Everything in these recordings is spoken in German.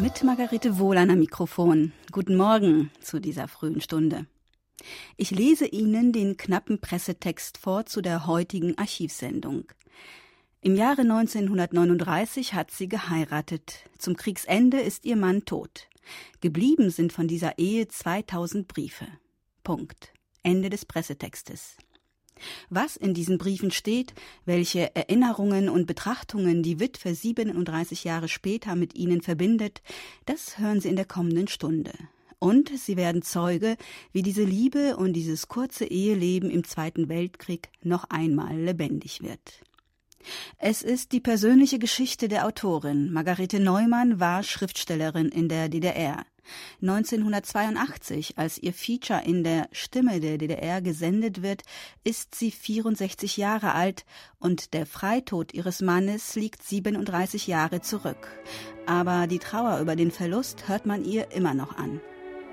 Mit Margarete Wohlan am Mikrofon. Guten Morgen zu dieser frühen Stunde. Ich lese Ihnen den knappen Pressetext vor zu der heutigen Archivsendung. Im Jahre 1939 hat sie geheiratet. Zum Kriegsende ist ihr Mann tot. Geblieben sind von dieser Ehe 2000 Briefe. Punkt. Ende des Pressetextes. Was in diesen Briefen steht, welche Erinnerungen und Betrachtungen die Witwe 37 Jahre später mit ihnen verbindet, das hören Sie in der kommenden Stunde. Und Sie werden Zeuge, wie diese Liebe und dieses kurze Eheleben im Zweiten Weltkrieg noch einmal lebendig wird. Es ist die persönliche Geschichte der Autorin. Margarete Neumann war Schriftstellerin in der DDR. 1982, als ihr Feature in der Stimme der DDR gesendet wird, ist sie 64 Jahre alt und der Freitod ihres Mannes liegt 37 Jahre zurück. Aber die Trauer über den Verlust hört man ihr immer noch an.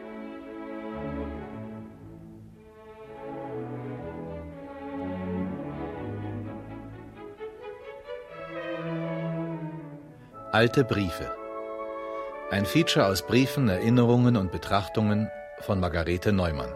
Alte Briefe. Ein Feature aus Briefen, Erinnerungen und Betrachtungen von Margarete Neumann.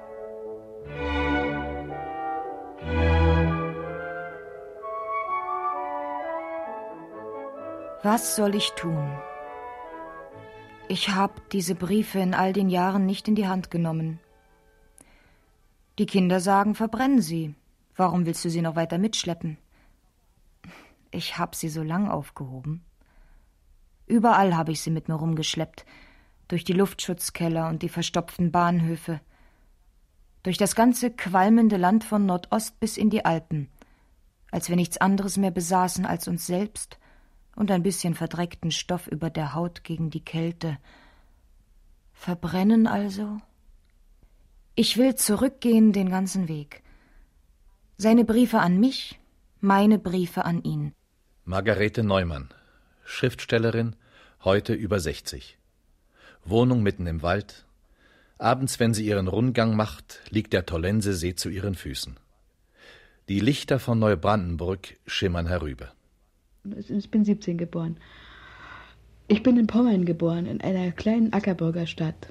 Was soll ich tun? Ich habe diese Briefe in all den Jahren nicht in die Hand genommen. Die Kinder sagen, verbrenn sie. Warum willst du sie noch weiter mitschleppen? Ich habe sie so lang aufgehoben. Überall habe ich sie mit mir rumgeschleppt, durch die Luftschutzkeller und die verstopften Bahnhöfe, durch das ganze qualmende Land von Nordost bis in die Alpen, als wir nichts anderes mehr besaßen als uns selbst und ein bisschen verdreckten Stoff über der Haut gegen die Kälte. Verbrennen also? Ich will zurückgehen den ganzen Weg. Seine Briefe an mich, meine Briefe an ihn. Margarete Neumann, Schriftstellerin, heute über 60. Wohnung mitten im Wald. Abends, wenn sie ihren Rundgang macht, liegt der Tollensesee zu ihren Füßen. Die Lichter von Neubrandenburg schimmern herüber. Ich bin 17 geboren. Ich bin in Pommern geboren, in einer kleinen Ackerbürger Stadt.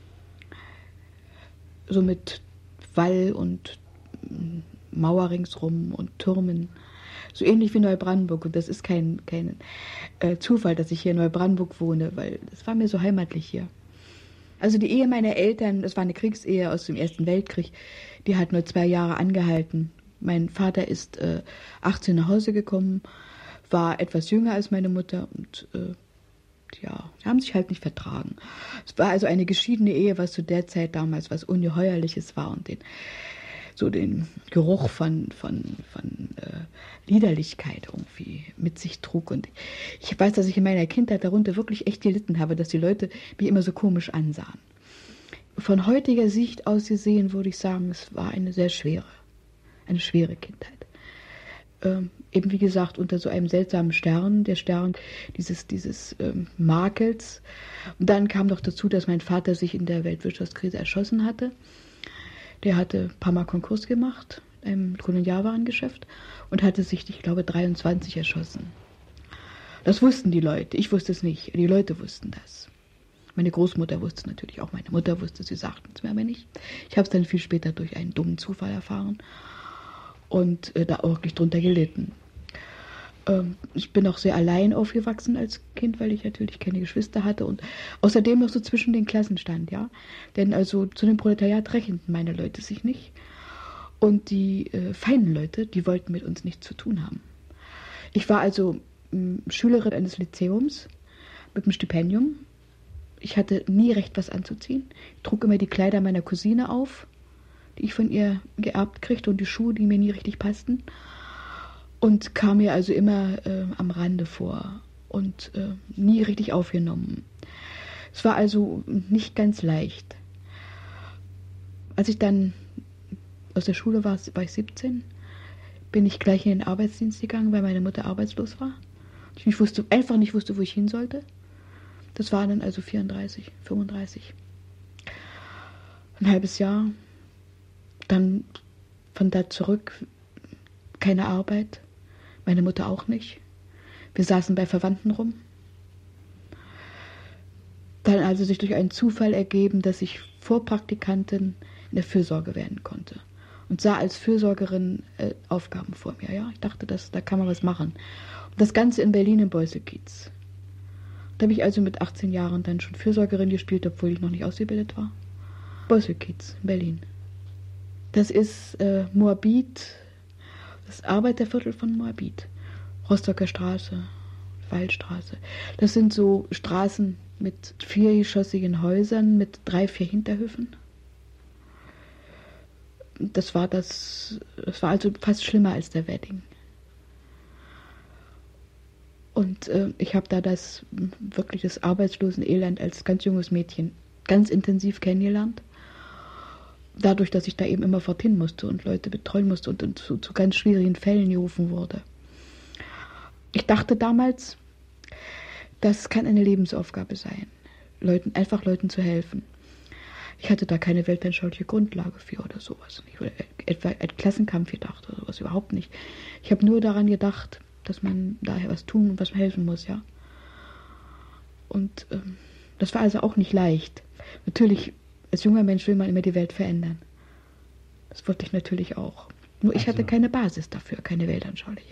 So mit Wall und Mauer ringsrum und Türmen. So ähnlich wie Neubrandenburg. Und das ist kein Zufall, dass ich hier in Neubrandenburg wohne, weil es war mir so heimatlich hier. Also die Ehe meiner Eltern, das war eine Kriegsehe aus dem Ersten Weltkrieg, die hat nur 2 Jahre angehalten. Mein Vater ist 18 nach Hause gekommen, war etwas jünger als meine Mutter und sie haben sich halt nicht vertragen. Es war also eine geschiedene Ehe, was zu der Zeit damals was Ungeheuerliches war und den Geruch von Liederlichkeit irgendwie mit sich trug. Und ich weiß, dass ich in meiner Kindheit darunter wirklich echt gelitten habe, dass die Leute mich immer so komisch ansahen. Von heutiger Sicht aus gesehen würde ich sagen, es war eine schwere Kindheit. Eben wie gesagt, unter so einem seltsamen Stern, der Stern dieses Makels. Und dann kam noch dazu, dass mein Vater sich in der Weltwirtschaftskrise erschossen hatte. Der hatte ein paar Mal Konkurs gemacht im Kolonialwarengeschäft und hatte sich, ich glaube, 23 erschossen. Das wussten die Leute, ich wusste es nicht, die Leute wussten das. Meine Großmutter wusste es natürlich auch, meine Mutter wusste es, sie sagten es mir aber nicht. Ich habe es dann viel später durch einen dummen Zufall erfahren und da auch wirklich drunter gelitten. Ich bin auch sehr allein aufgewachsen als Kind, weil ich natürlich keine Geschwister hatte und außerdem noch so zwischen den Klassen stand, ja. Denn also zu dem Proletariat rechneten meine Leute sich nicht. Und die feinen Leute, die wollten mit uns nichts zu tun haben. Ich war also Schülerin eines Lyzeums mit einem Stipendium. Ich hatte nie recht, was anzuziehen. Ich trug immer die Kleider meiner Cousine auf, die ich von ihr geerbt kriegte und die Schuhe, die mir nie richtig passten. Und kam mir also immer am Rande vor und nie richtig aufgenommen. Es war also nicht ganz leicht. Als ich dann aus der Schule war ich 17, bin ich gleich in den Arbeitsdienst gegangen, weil meine Mutter arbeitslos war. Ich einfach nicht wusste, wo ich hin sollte. Das war dann also 34, 35. Ein halbes Jahr. Dann von da zurück keine Arbeit. Meine Mutter auch nicht. Wir saßen bei Verwandten rum. also sich durch einen Zufall ergeben, dass ich Vorpraktikantin in der Fürsorge werden konnte. Und sah als Fürsorgerin Aufgaben vor mir. Ja? Ich dachte, da kann man was machen. Und das Ganze in Berlin im Beuselkiez. Da habe ich also mit 18 Jahren dann schon Fürsorgerin gespielt, obwohl ich noch nicht ausgebildet war. Beuselkiez in Berlin. Das ist Moabit, das Arbeiterviertel von Moabit. Rostocker Straße, Waldstraße. Das sind so Straßen mit 4-geschossigen Häusern, mit 3, 4 Hinterhöfen. Das war also fast schlimmer als der Wedding. Und ich habe da das Arbeitslosenelend als ganz junges Mädchen ganz intensiv kennengelernt. Dadurch, dass ich da eben immer forthin musste und Leute betreuen musste und zu ganz schwierigen Fällen gerufen wurde. Ich dachte damals, das kann eine Lebensaufgabe sein, einfach Leuten zu helfen. Ich hatte da keine weltanschauliche Grundlage für oder sowas. Ich habe etwa an Klassenkampf gedacht oder sowas, überhaupt nicht. Ich habe nur daran gedacht, dass man daher was tun und was helfen muss, ja. Und das war also auch nicht leicht. Natürlich, als junger Mensch will man immer die Welt verändern. Das wollte ich natürlich auch. Nur ich hatte keine Basis dafür, keine weltanschauliche.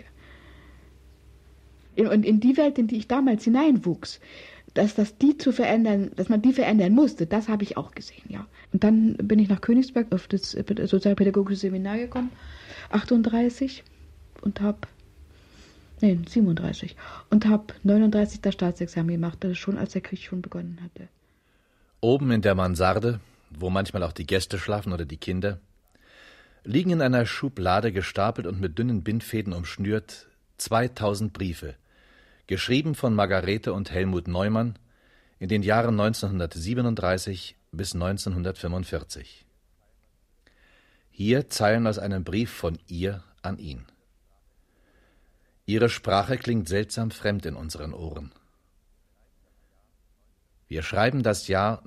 Und in die Welt, in die ich damals hineinwuchs, dass man die verändern musste, das habe ich auch gesehen, ja. Und dann bin ich nach Königsberg auf das Sozialpädagogische Seminar gekommen, 37, und habe 37 und habe 39 das Staatsexamen gemacht, das schon als der Krieg schon begonnen hatte. Oben in der Mansarde, wo manchmal auch die Gäste schlafen oder die Kinder, liegen in einer Schublade gestapelt und mit dünnen Bindfäden umschnürt 2000 Briefe, geschrieben von Margarete und Helmut Neumann in den Jahren 1937 bis 1945. Hier Zeilen aus einem Brief von ihr an ihn. Ihre Sprache klingt seltsam fremd in unseren Ohren. Wir schreiben das Jahr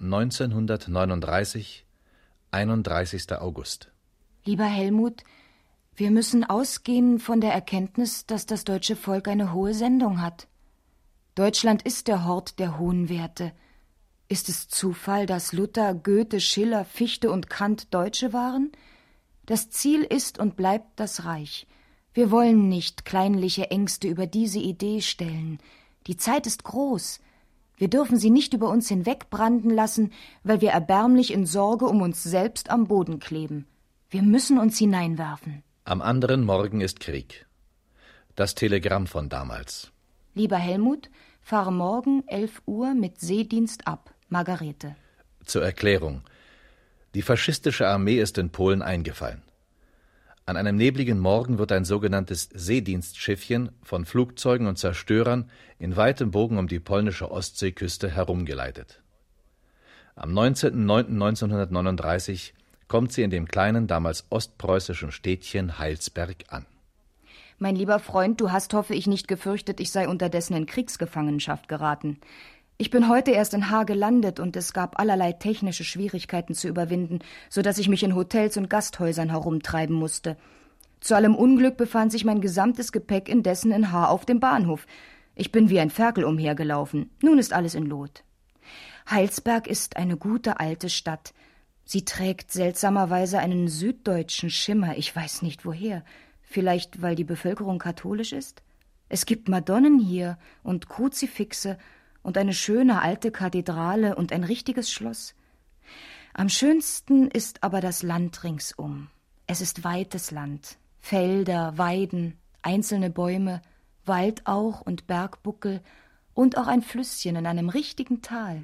1939, 31. August. Lieber Helmut, wir müssen ausgehen von der Erkenntnis, dass das deutsche Volk eine hohe Sendung hat. Deutschland ist der Hort der hohen Werte. Ist es Zufall, dass Luther, Goethe, Schiller, Fichte und Kant Deutsche waren? Das Ziel ist und bleibt das Reich. Wir wollen nicht kleinliche Ängste über diese Idee stellen. Die Zeit ist groß. Wir dürfen sie nicht über uns hinwegbranden lassen, weil wir erbärmlich in Sorge um uns selbst am Boden kleben. Wir müssen uns hineinwerfen. Am anderen Morgen ist Krieg. Das Telegramm von damals. Lieber Helmut, fahre morgen 11 Uhr mit Seedienst ab. Margarete. Zur Erklärung. Die faschistische Armee ist in Polen eingefallen. An einem nebligen Morgen wird ein sogenanntes Seedienstschiffchen von Flugzeugen und Zerstörern in weitem Bogen um die polnische Ostseeküste herumgeleitet. Am 19.09.1939 kommt sie in dem kleinen, damals ostpreußischen Städtchen Heilsberg an. Mein lieber Freund, du hast, hoffe ich, nicht gefürchtet, ich sei unterdessen in Kriegsgefangenschaft geraten. Ich bin heute erst in Haar gelandet und es gab allerlei technische Schwierigkeiten zu überwinden, so dass ich mich in Hotels und Gasthäusern herumtreiben musste. Zu allem Unglück befand sich mein gesamtes Gepäck indessen in Haar auf dem Bahnhof. Ich bin wie ein Ferkel umhergelaufen. Nun ist alles in Lot. Heilsberg ist eine gute alte Stadt. Sie trägt seltsamerweise einen süddeutschen Schimmer, ich weiß nicht woher. Vielleicht, weil die Bevölkerung katholisch ist? Es gibt Madonnen hier und Kruzifixe und eine schöne alte Kathedrale und ein richtiges Schloss. Am schönsten ist aber das Land ringsum. Es ist weites Land, Felder, Weiden, einzelne Bäume, Wald auch und Bergbuckel und auch ein Flüsschen in einem richtigen Tal.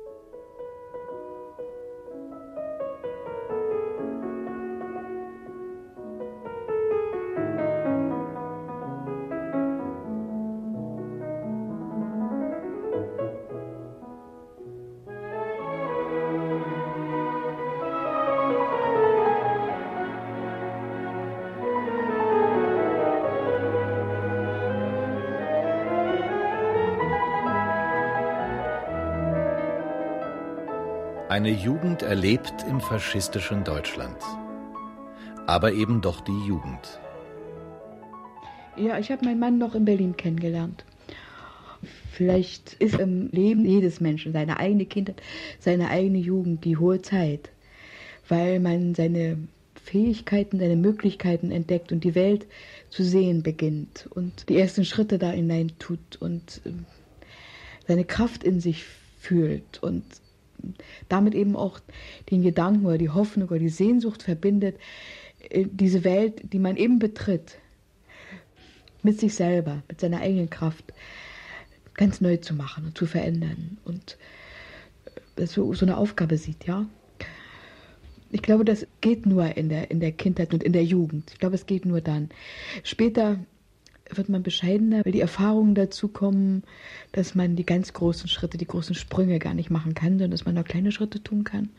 Eine Jugend erlebt im faschistischen Deutschland. Aber eben doch die Jugend. Ja, ich habe meinen Mann noch in Berlin kennengelernt. Vielleicht ist im Leben jedes Menschen seine eigene Kindheit, seine eigene Jugend die hohe Zeit, weil man seine Fähigkeiten, seine Möglichkeiten entdeckt und die Welt zu sehen beginnt und die ersten Schritte da hinein tut und seine Kraft in sich fühlt und damit eben auch den Gedanken oder die Hoffnung oder die Sehnsucht verbindet, diese Welt, die man eben betritt, mit sich selber, mit seiner eigenen Kraft ganz neu zu machen und zu verändern und so eine Aufgabe sieht, ja. Ich glaube, das geht nur in der Kindheit und in der Jugend. Ich glaube, es geht nur dann. Später wird man bescheidener, weil die Erfahrungen dazu kommen, dass man die ganz großen Schritte, die großen Sprünge gar nicht machen kann, sondern dass man nur kleine Schritte tun kann.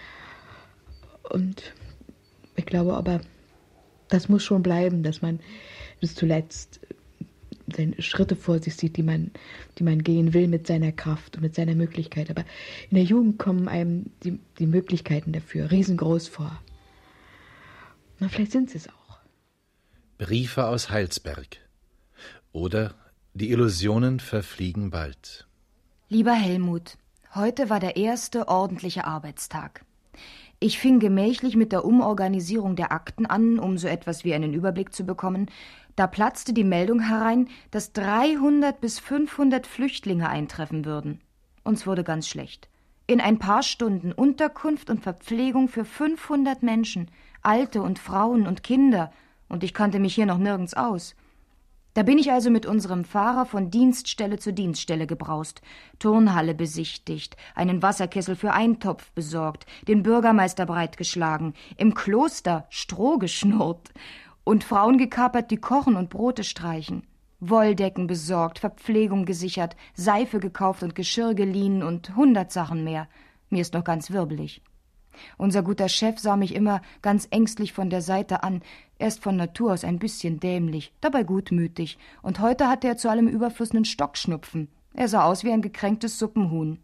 Und ich glaube aber, das muss schon bleiben, dass man bis zuletzt seine Schritte vor sich sieht, die man gehen will mit seiner Kraft und mit seiner Möglichkeit. Aber in der Jugend kommen einem die Möglichkeiten dafür riesengroß vor. Na, vielleicht sind sie es auch. Briefe aus Heilsberg. Oder die Illusionen verfliegen bald. Lieber Helmut, heute war der erste ordentliche Arbeitstag. Ich fing gemächlich mit der Umorganisierung der Akten an, um so etwas wie einen Überblick zu bekommen. Da platzte die Meldung herein, dass 300 bis 500 Flüchtlinge eintreffen würden. Uns wurde ganz schlecht. In ein paar Stunden Unterkunft und Verpflegung für 500 Menschen, Alte und Frauen und Kinder, und ich kannte mich hier noch nirgends aus. Da bin ich also mit unserem Fahrer von Dienststelle zu Dienststelle gebraust, Turnhalle besichtigt, einen Wasserkessel für Eintopf besorgt, den Bürgermeister breitgeschlagen, im Kloster Stroh geschnurrt und Frauen gekapert, die kochen und Brote streichen, Wolldecken besorgt, Verpflegung gesichert, Seife gekauft und Geschirr geliehen und 100 Sachen mehr. Mir ist noch ganz wirbelig. Unser guter Chef sah mich immer ganz ängstlich von der Seite an. Er ist von Natur aus ein bisschen dämlich, dabei gutmütig. Und heute hatte er zu allem Überfluss einen Stockschnupfen. Er sah aus wie ein gekränktes Suppenhuhn.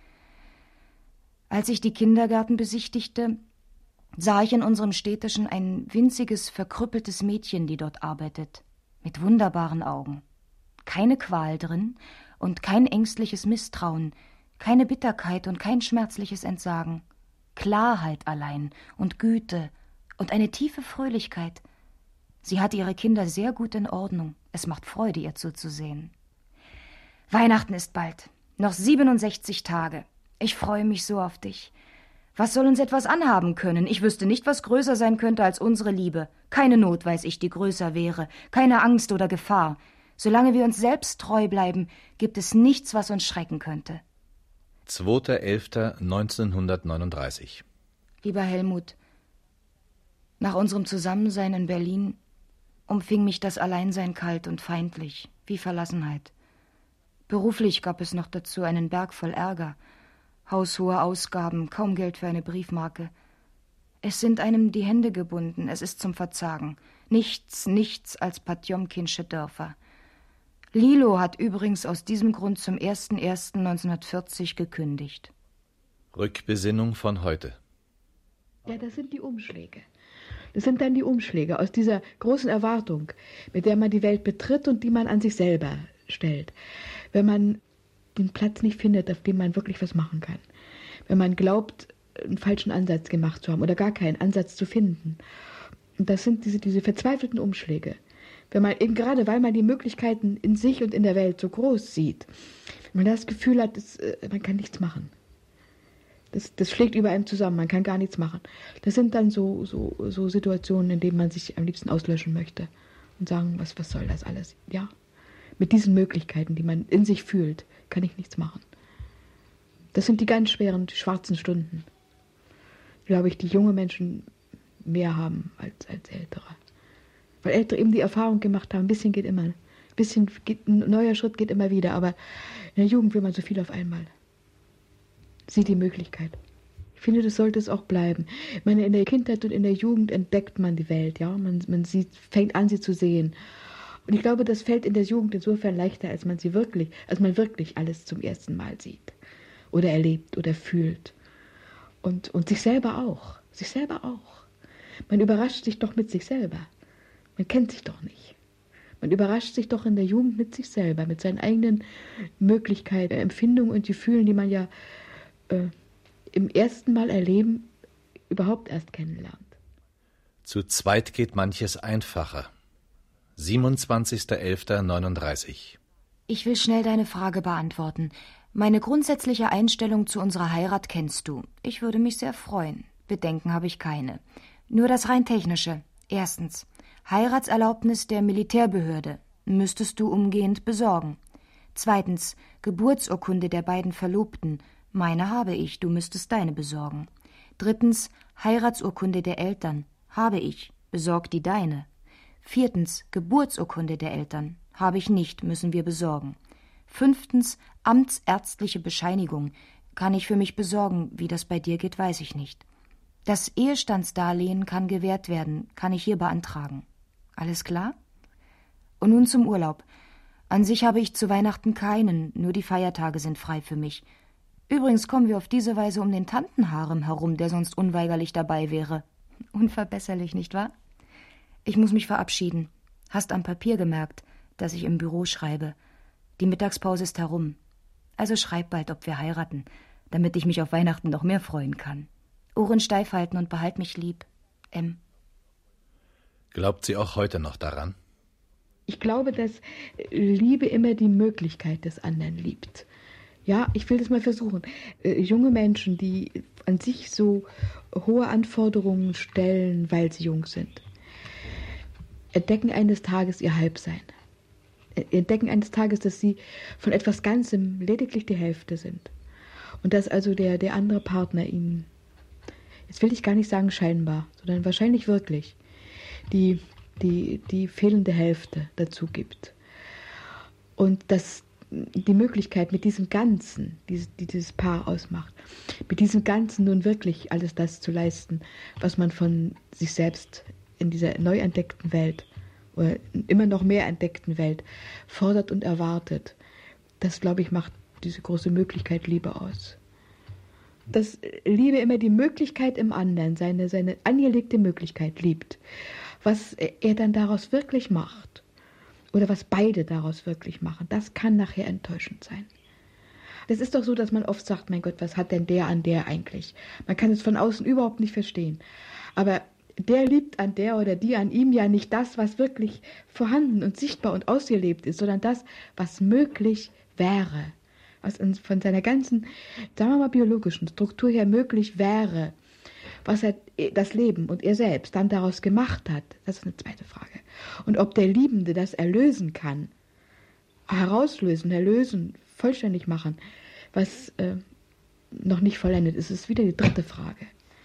Als ich die Kindergärten besichtigte, sah ich in unserem Städtischen ein winziges, verkrüppeltes Mädchen, die dort arbeitet, mit wunderbaren Augen. Keine Qual drin und kein ängstliches Misstrauen, keine Bitterkeit und kein schmerzliches Entsagen. Klarheit allein und Güte und eine tiefe Fröhlichkeit. Sie hat ihre Kinder sehr gut in Ordnung. Es macht Freude, ihr zuzusehen. Weihnachten ist bald. Noch 67 Tage. Ich freue mich so auf dich. Was soll uns etwas anhaben können? Ich wüsste nicht, was größer sein könnte als unsere Liebe. Keine Not, weiß ich, die größer wäre. Keine Angst oder Gefahr. Solange wir uns selbst treu bleiben, gibt es nichts, was uns schrecken könnte. 2.11.1939. Lieber Helmut, nach unserem Zusammensein in Berlin umfing mich das Alleinsein kalt und feindlich, wie Verlassenheit. Beruflich gab es noch dazu einen Berg voll Ärger, haushohe Ausgaben, kaum Geld für eine Briefmarke. Es sind einem die Hände gebunden, es ist zum Verzagen. Nichts als Potjomkinsche Dörfer. Lilo hat übrigens aus diesem Grund zum 01.01.1940 gekündigt. Rückbesinnung von heute. Ja, das sind die Umschläge. Das sind dann die Umschläge aus dieser großen Erwartung, mit der man die Welt betritt und die man an sich selber stellt. Wenn man den Platz nicht findet, auf dem man wirklich was machen kann. Wenn man glaubt, einen falschen Ansatz gemacht zu haben oder gar keinen Ansatz zu finden. Und das sind diese verzweifelten Umschläge. Wenn man eben gerade, weil man die Möglichkeiten in sich und in der Welt so groß sieht, wenn man das Gefühl hat, man kann nichts machen. Das schlägt über einem zusammen, man kann gar nichts machen. Das sind dann so Situationen, in denen man sich am liebsten auslöschen möchte und sagen, was soll das alles? Ja, mit diesen Möglichkeiten, die man in sich fühlt, kann ich nichts machen. Das sind die ganz schweren, die schwarzen Stunden, glaube ich, die junge Menschen mehr haben als Ältere. Weil Ältere eben die Erfahrung gemacht haben, ein bisschen geht immer. Ein neuer Schritt geht immer wieder, aber in der Jugend will man so viel auf einmal. Sieht die Möglichkeit. Ich finde, das sollte es auch bleiben. Ich meine, in der Kindheit und in der Jugend entdeckt man die Welt, ja. Man fängt an, sie zu sehen. Und ich glaube, das fällt in der Jugend insofern leichter, als man wirklich alles zum ersten Mal sieht. Oder erlebt oder fühlt. Und sich selber auch. Sich selber auch. Man überrascht sich doch mit sich selber. Man kennt sich doch nicht. Man überrascht sich doch in der Jugend mit sich selber, mit seinen eigenen Möglichkeiten, Empfindungen und Gefühlen, die man ja im ersten Mal erleben, überhaupt erst kennenlernt. Zu zweit geht manches einfacher. 27.11.39. Ich will schnell deine Frage beantworten. Meine grundsätzliche Einstellung zu unserer Heirat kennst du. Ich würde mich sehr freuen. Bedenken habe ich keine. Nur das rein technische. Erstens, Heiratserlaubnis der Militärbehörde müsstest du umgehend besorgen. Zweitens, Geburtsurkunde der beiden Verlobten. Meine habe ich, du müsstest deine besorgen. Drittens, Heiratsurkunde der Eltern. Habe ich, besorg die deine. Viertens, Geburtsurkunde der Eltern. Habe ich nicht, müssen wir besorgen. Fünftens, amtsärztliche Bescheinigung. Kann ich für mich besorgen, wie das bei dir geht, weiß ich nicht. Das Ehestandsdarlehen kann gewährt werden, kann ich hier beantragen. Alles klar? Und nun zum Urlaub. An sich habe ich zu Weihnachten keinen, nur die Feiertage sind frei für mich. Übrigens kommen wir auf diese Weise um den Tantenharem herum, der sonst unweigerlich dabei wäre. Unverbesserlich, nicht wahr? Ich muss mich verabschieden. Hast am Papier gemerkt, dass ich im Büro schreibe. Die Mittagspause ist herum. Also schreib bald, ob wir heiraten, damit ich mich auf Weihnachten noch mehr freuen kann. Ohren steif halten und behalt mich lieb. M. Glaubt sie auch heute noch daran? Ich glaube, dass Liebe immer die Möglichkeit des anderen liebt. Ja, ich will das mal versuchen. Junge Menschen, die an sich so hohe Anforderungen stellen, weil sie jung sind, entdecken eines Tages ihr Halbsein. Entdecken eines Tages, dass sie von etwas Ganzem lediglich die Hälfte sind. Und dass also der andere Partner ihnen, jetzt will ich gar nicht sagen scheinbar, sondern wahrscheinlich wirklich, die fehlende Hälfte dazu gibt. Und dass die Möglichkeit mit diesem Ganzen, die dieses Paar ausmacht, mit diesem Ganzen nun wirklich alles das zu leisten, was man von sich selbst in dieser neu entdeckten Welt oder immer noch mehr entdeckten Welt fordert und erwartet, das, glaube ich, macht diese große Möglichkeit Liebe aus. Dass Liebe immer die Möglichkeit im anderen, seine angelegte Möglichkeit liebt, was er dann daraus wirklich macht oder was beide daraus wirklich machen, das kann nachher enttäuschend sein. Das ist doch so, dass man oft sagt, mein Gott, was hat denn der an der eigentlich? Man kann es von außen überhaupt nicht verstehen. Aber der liebt an der oder die an ihm ja nicht das, was wirklich vorhanden und sichtbar und ausgelebt ist, sondern das, was möglich wäre. Was von seiner ganzen, sagen wir mal, biologischen Struktur her möglich wäre. Was das Leben und er selbst dann daraus gemacht hat, das ist eine zweite Frage. Und ob der Liebende das erlösen kann, herauslösen, erlösen, vollständig machen, was noch nicht vollendet ist, ist wieder die dritte Frage.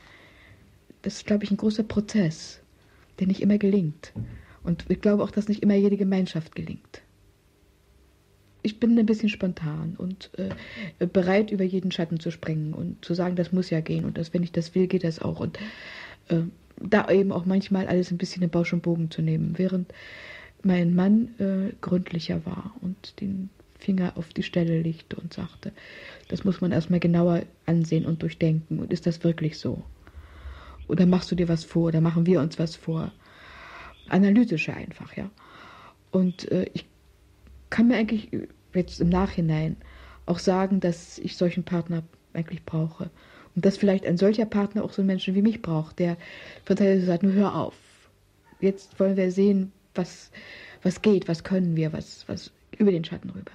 Das ist, glaube ich, ein großer Prozess, der nicht immer gelingt. Und ich glaube auch, dass nicht immer jede Gemeinschaft gelingt. Ich bin ein bisschen spontan und bereit, über jeden Schatten zu springen und zu sagen, das muss ja gehen und wenn ich das will, geht das auch. Und da eben auch manchmal alles ein bisschen in Bausch und Bogen zu nehmen, während mein Mann gründlicher war und den Finger auf die Stelle legte und sagte, das muss man erstmal genauer ansehen und durchdenken. Und ist das wirklich so? Oder machst du dir was vor? Oder machen wir uns was vor? Analytischer einfach, ja. Und ich kann mir eigentlich jetzt im Nachhinein auch sagen, dass ich solchen Partner eigentlich brauche. Und dass vielleicht ein solcher Partner auch so einen Menschen wie mich braucht, der von Seite sagt, nur hör auf. Jetzt wollen wir sehen, was geht, was können wir, was über den Schatten rüber.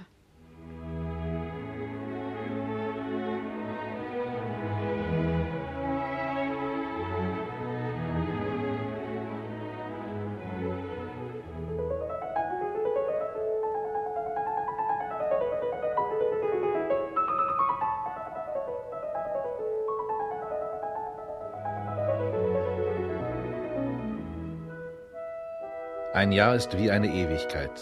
Ein Jahr ist wie eine Ewigkeit.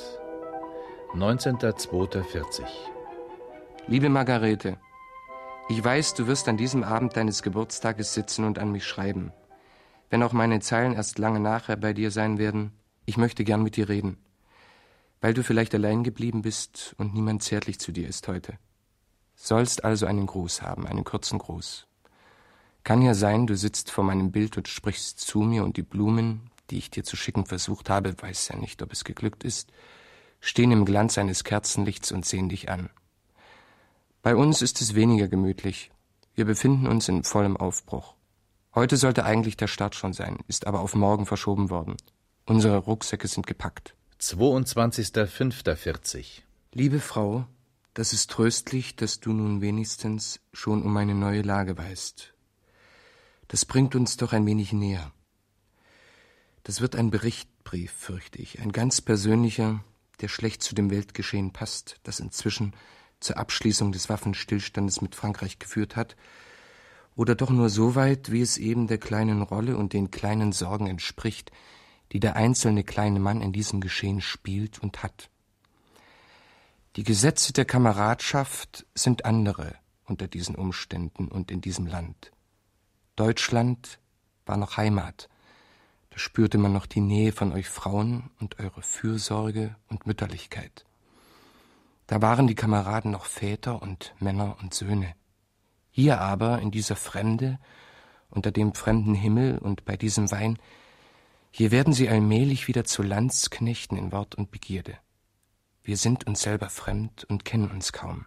19.02.40. Liebe Margarete, ich weiß, du wirst an diesem Abend deines Geburtstages sitzen und an mich schreiben. Wenn auch meine Zeilen erst lange nachher bei dir sein werden, ich möchte gern mit dir reden. Weil du vielleicht allein geblieben bist und niemand zärtlich zu dir ist heute. Sollst also einen Gruß haben, einen kurzen Gruß. Kann ja sein, du sitzt vor meinem Bild und sprichst zu mir und die Blumen, die ich dir zu schicken versucht habe, weiß ja nicht, ob es geglückt ist, stehen im Glanz eines Kerzenlichts und sehen dich an. Bei uns ist es weniger gemütlich. Wir befinden uns in vollem Aufbruch. Heute sollte eigentlich der Start schon sein, ist aber auf morgen verschoben worden. Unsere Rucksäcke sind gepackt. 22.05.40. Liebe Frau, das ist tröstlich, dass du nun wenigstens schon um meine neue Lage weißt. Das bringt uns doch ein wenig näher. Das wird ein Berichtbrief, fürchte ich, ein ganz persönlicher, der schlecht zu dem Weltgeschehen passt, das inzwischen zur Abschließung des Waffenstillstandes mit Frankreich geführt hat, oder doch nur so weit, wie es eben der kleinen Rolle und den kleinen Sorgen entspricht, die der einzelne kleine Mann in diesem Geschehen spielt und hat. Die Gesetze der Kameradschaft sind andere unter diesen Umständen und in diesem Land. Deutschland war noch Heimat. Da spürte man noch die Nähe von euch Frauen und eure Fürsorge und Mütterlichkeit. Da waren die Kameraden noch Väter und Männer und Söhne. Hier aber, in dieser Fremde, unter dem fremden Himmel und bei diesem Wein, hier werden sie allmählich wieder zu Landsknechten in Wort und Begierde. Wir sind uns selber fremd und kennen uns kaum.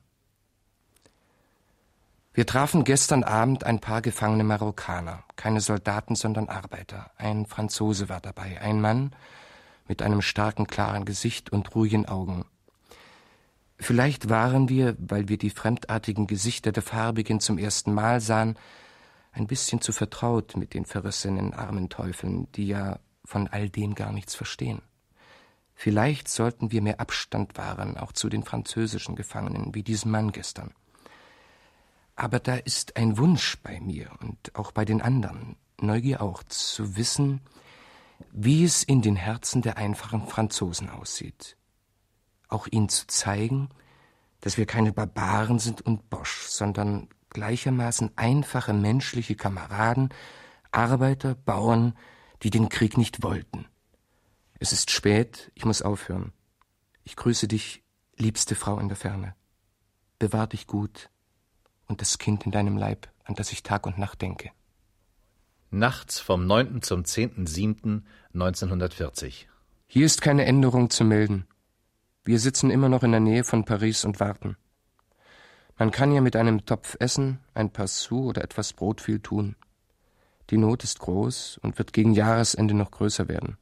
Wir trafen gestern Abend ein paar gefangene Marokkaner, keine Soldaten, sondern Arbeiter. Ein Franzose war dabei, ein Mann mit einem starken, klaren Gesicht und ruhigen Augen. Vielleicht waren wir, weil wir die fremdartigen Gesichter der Farbigen zum ersten Mal sahen, ein bisschen zu vertraut mit den verrissenen armen Teufeln, die ja von all dem gar nichts verstehen. Vielleicht sollten wir mehr Abstand wahren, auch zu den französischen Gefangenen, wie diesem Mann gestern. Aber da ist ein Wunsch bei mir und auch bei den anderen, Neugier auch, zu wissen, wie es in den Herzen der einfachen Franzosen aussieht. Auch ihnen zu zeigen, dass wir keine Barbaren sind und Bosch, sondern gleichermaßen einfache menschliche Kameraden, Arbeiter, Bauern, die den Krieg nicht wollten. Es ist spät, ich muss aufhören. Ich grüße dich, liebste Frau in der Ferne. Bewahr dich gut und das Kind in deinem Leib, an das ich Tag und Nacht denke. Nachts vom 9. zum 10.07.1940. Hier ist keine Änderung zu melden. Wir sitzen immer noch in der Nähe von Paris und warten. Man kann ja mit einem Topf Essen, ein paar Sous oder etwas Brot viel tun. Die Not ist groß und wird gegen Jahresende noch größer werden.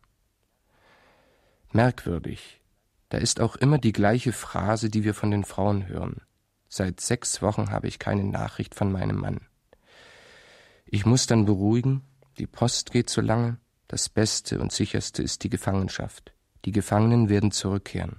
Merkwürdig, da ist auch immer die gleiche Phrase, die wir von den Frauen hören. Seit 6 Wochen habe ich keine Nachricht von meinem Mann. Ich muss dann beruhigen, die Post geht so lange, das Beste und Sicherste ist die Gefangenschaft. Die Gefangenen werden zurückkehren.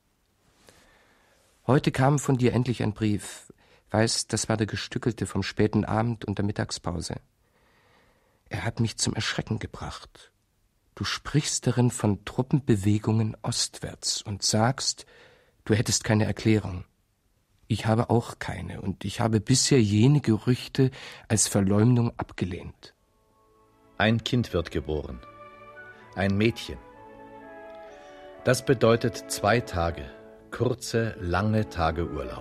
Heute kam von dir endlich ein Brief. Weißt, das war der gestückelte vom späten Abend und der Mittagspause. Er hat mich zum Erschrecken gebracht. Du sprichst darin von Truppenbewegungen ostwärts und sagst, du hättest keine Erklärung. Ich habe auch keine und ich habe bisher jene Gerüchte als Verleumdung abgelehnt. Ein Kind wird geboren. Ein Mädchen. Das bedeutet 2 Tage, kurze, lange Tage Urlaub.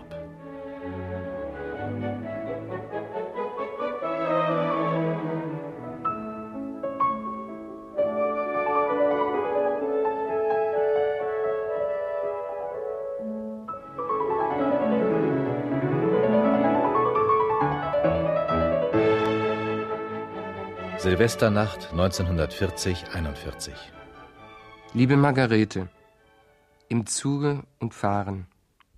Silvesternacht 1940/41. Liebe Margarete, im Zuge und Fahren,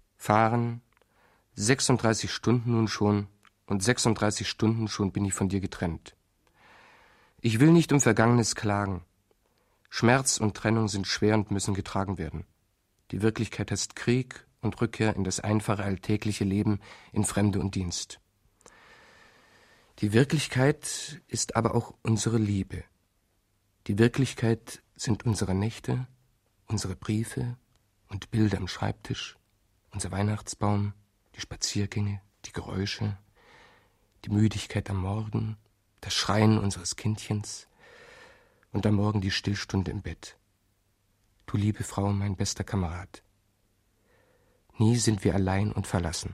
36 Stunden nun schon, und 36 Stunden schon bin ich von dir getrennt. Ich will nicht um Vergangenes klagen. Schmerz und Trennung sind schwer und müssen getragen werden. Die Wirklichkeit heißt Krieg und Rückkehr in das einfache alltägliche Leben in Fremde und Dienst. Die Wirklichkeit ist aber auch unsere Liebe. Die Wirklichkeit sind unsere Nächte, unsere Briefe und Bilder am Schreibtisch, unser Weihnachtsbaum, die Spaziergänge, die Geräusche, die Müdigkeit am Morgen, das Schreien unseres Kindchens und am Morgen die Stillstunde im Bett. Du liebe Frau, mein bester Kamerad. Nie sind wir allein und verlassen.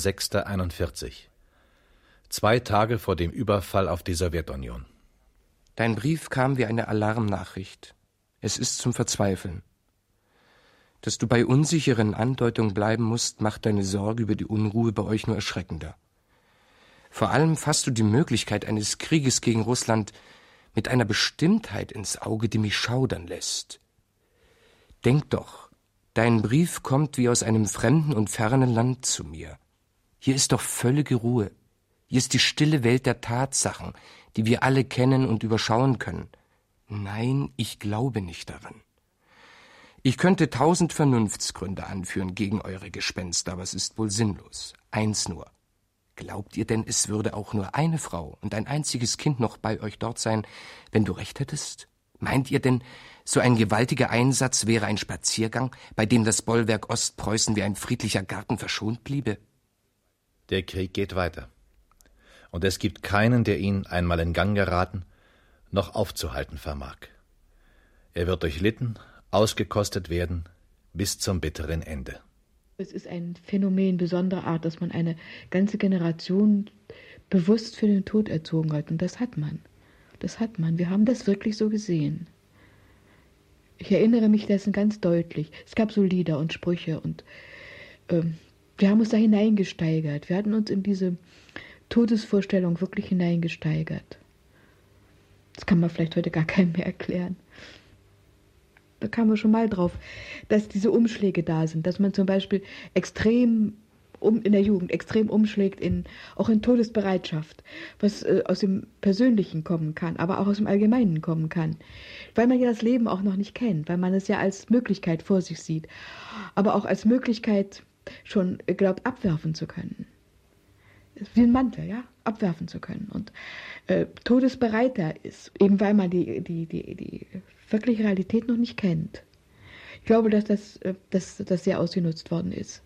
19.06.41. 2 Tage vor dem Überfall auf die Sowjetunion. Dein Brief kam wie eine Alarmnachricht. Es ist zum Verzweifeln. Dass du bei unsicheren Andeutungen bleiben musst, macht deine Sorge über die Unruhe bei euch nur erschreckender. Vor allem fasst du die Möglichkeit eines Krieges gegen Russland mit einer Bestimmtheit ins Auge, die mich schaudern lässt. Denk doch, dein Brief kommt wie aus einem fremden und fernen Land zu mir. Hier ist doch völlige Ruhe. Hier ist die stille Welt der Tatsachen, die wir alle kennen und überschauen können. Nein, ich glaube nicht daran. Ich könnte 1000 Vernunftsgründe anführen gegen eure Gespenster, aber es ist wohl sinnlos. Eins nur. Glaubt ihr denn, es würde auch nur eine Frau und ein einziges Kind noch bei euch dort sein, wenn du recht hättest? Meint ihr denn, so ein gewaltiger Einsatz wäre ein Spaziergang, bei dem das Bollwerk Ostpreußen wie ein friedlicher Garten verschont bliebe? Der Krieg geht weiter. Und es gibt keinen, der ihn, einmal in Gang geraten, noch aufzuhalten vermag. Er wird durchlitten, ausgekostet werden, bis zum bitteren Ende. Es ist ein Phänomen besonderer Art, dass man eine ganze Generation bewusst für den Tod erzogen hat. Und das hat man. Das hat man. Wir haben das wirklich so gesehen. Ich erinnere mich dessen ganz deutlich. Es gab so Lieder und Sprüche und wir haben uns da hineingesteigert. Wir hatten uns in diese Todesvorstellung wirklich hineingesteigert. Das kann man vielleicht heute gar keinem mehr erklären. Da kamen wir schon mal drauf, dass diese Umschläge da sind, dass man zum Beispiel in der Jugend extrem umschlägt, auch in Todesbereitschaft, was aus dem Persönlichen kommen kann, aber auch aus dem Allgemeinen kommen kann. Weil man ja das Leben auch noch nicht kennt, weil man es ja als Möglichkeit vor sich sieht, aber auch als Möglichkeit schon glaubt, abwerfen zu können. Wie ein Mantel, ja, abwerfen zu können und todesbereiter ist, eben weil man die wirkliche Realität noch nicht kennt. Ich glaube, dass das sehr ausgenutzt worden ist.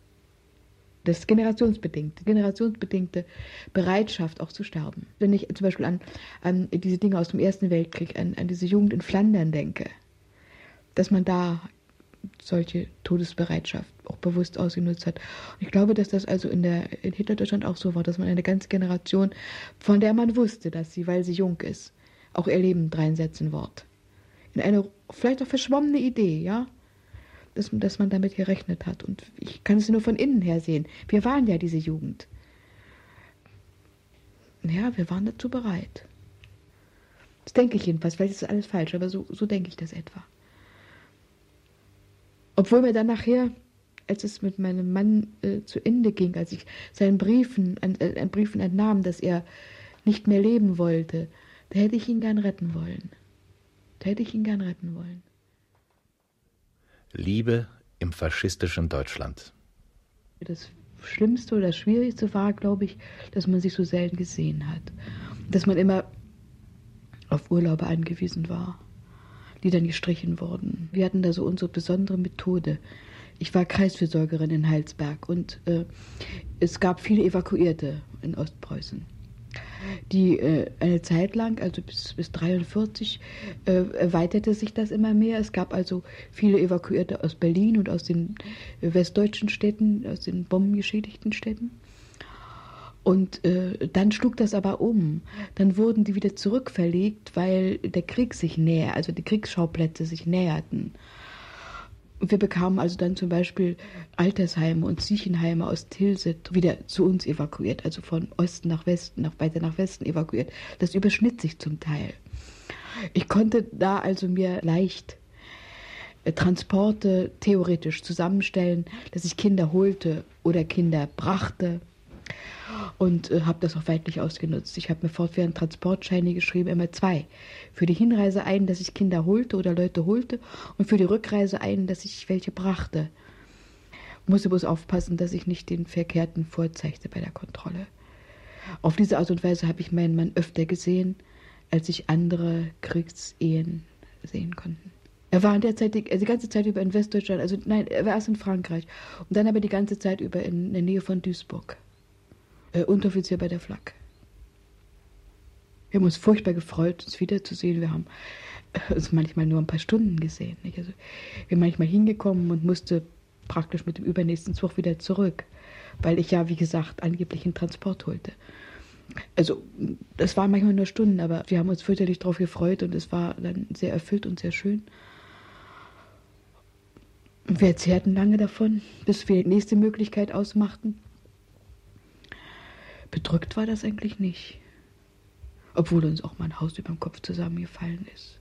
Das generationsbedingte Bereitschaft auch zu sterben. Wenn ich zum Beispiel an diese Dinge aus dem Ersten Weltkrieg, an diese Jugend in Flandern denke, dass man da solche Todesbereitschaft auch bewusst ausgenutzt hat. Und ich glaube, dass das also in Hitlerdeutschland auch so war, dass man eine ganze Generation, von der man wusste, dass sie, weil sie jung ist, auch ihr Leben reinsetzen wird. In eine vielleicht auch verschwommene Idee, ja, dass man damit gerechnet hat. Und ich kann es nur von innen her sehen. Wir waren ja diese Jugend. Ja, wir waren dazu bereit. Das denke ich jedenfalls. Vielleicht ist das alles falsch, aber so denke ich das etwa. Obwohl mir dann nachher, als es mit meinem Mann zu Ende ging, als ich seinen Briefen entnahm, dass er nicht mehr leben wollte, da hätte ich ihn gern retten wollen. Liebe im faschistischen Deutschland. Das Schlimmste oder das Schwierigste war, glaube ich, dass man sich so selten gesehen hat. Dass man immer auf Urlaube angewiesen war, die dann gestrichen wurden. Wir hatten da so unsere besondere Methode. Ich war Kreisfürsorgerin in Heilsberg und es gab viele Evakuierte in Ostpreußen, die eine Zeit lang, also bis 1943, erweiterte sich das immer mehr. Es gab also viele Evakuierte aus Berlin und aus den westdeutschen Städten, aus den bombengeschädigten Städten. Und dann schlug das aber um. Dann wurden die wieder zurückverlegt, weil der Krieg sich also die Kriegsschauplätze sich näherten. Und wir bekamen also dann zum Beispiel Altersheime und Siechenheime aus Tilsit wieder zu uns evakuiert, also von Osten nach Westen, weiter nach Westen evakuiert. Das überschnitt sich zum Teil. Ich konnte da also mir leicht Transporte theoretisch zusammenstellen, dass ich Kinder holte oder Kinder brachte. Und habe das auch weitlich ausgenutzt. Ich habe mir fortwährend Transportscheine geschrieben, immer 2. Für die Hinreise einen, dass ich Kinder holte oder Leute holte und für die Rückreise einen, dass ich welche brachte. Musste bloß aufpassen, dass ich nicht den Verkehrten vorzeigte bei der Kontrolle. Auf diese Art und Weise habe ich meinen Mann öfter gesehen, als ich andere Kriegsehen sehen konnten. Er war die ganze Zeit über in Westdeutschland, er war erst in Frankreich und dann aber die ganze Zeit über in der Nähe von Duisburg. Unteroffizier bei der Flak. Wir haben uns furchtbar gefreut, uns wiederzusehen. Wir haben uns manchmal nur ein paar Stunden gesehen. Nicht? Also, wir sind manchmal hingekommen und musste praktisch mit dem übernächsten Zug wieder zurück, weil ich ja, wie gesagt, angeblich einen Transport holte. Also, das waren manchmal nur Stunden, aber wir haben uns fürchterlich darauf gefreut und es war dann sehr erfüllt und sehr schön. Und wir zehrten lange davon, bis wir die nächste Möglichkeit ausmachten. Bedrückt war das eigentlich nicht, obwohl uns auch mal ein Haus über dem Kopf zusammengefallen ist.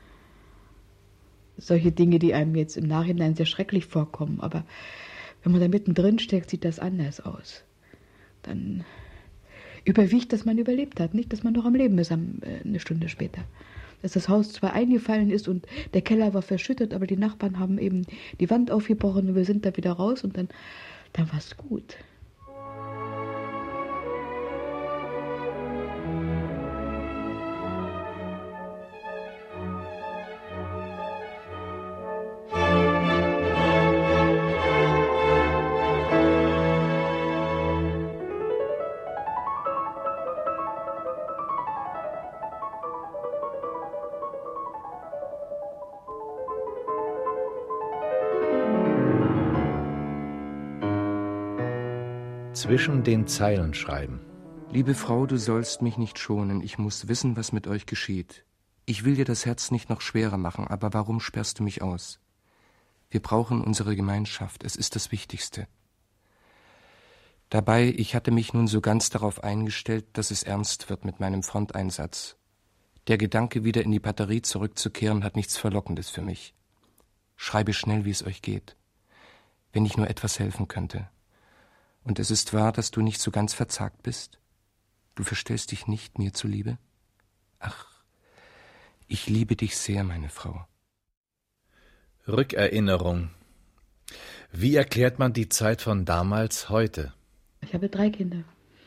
Solche Dinge, die einem jetzt im Nachhinein sehr schrecklich vorkommen, aber wenn man da mittendrin steckt, sieht das anders aus. Dann überwiegt, dass man überlebt hat, nicht, dass man noch am Leben ist eine Stunde später. Dass das Haus zwar eingefallen ist und der Keller war verschüttet, aber die Nachbarn haben eben die Wand aufgebrochen und wir sind da wieder raus und dann war es gut. Zwischen den Zeilen schreiben. Liebe Frau, du sollst mich nicht schonen, ich muss wissen, was mit euch geschieht. Ich will dir das Herz nicht noch schwerer machen, aber warum sperrst du mich aus? Wir brauchen unsere Gemeinschaft, es ist das Wichtigste. Dabei, ich hatte mich nun so ganz darauf eingestellt, dass es ernst wird mit meinem Fronteinsatz. Der Gedanke, wieder in die Batterie zurückzukehren, hat nichts Verlockendes für mich. Schreibe schnell, wie es euch geht. Wenn ich nur etwas helfen könnte. Und es ist wahr, dass du nicht so ganz verzagt bist? Du verstellst dich nicht mir zuliebe? Ach, ich liebe dich sehr, meine Frau. Rückerinnerung. Wie erklärt man die Zeit von damals heute? Ich habe 3 Kinder.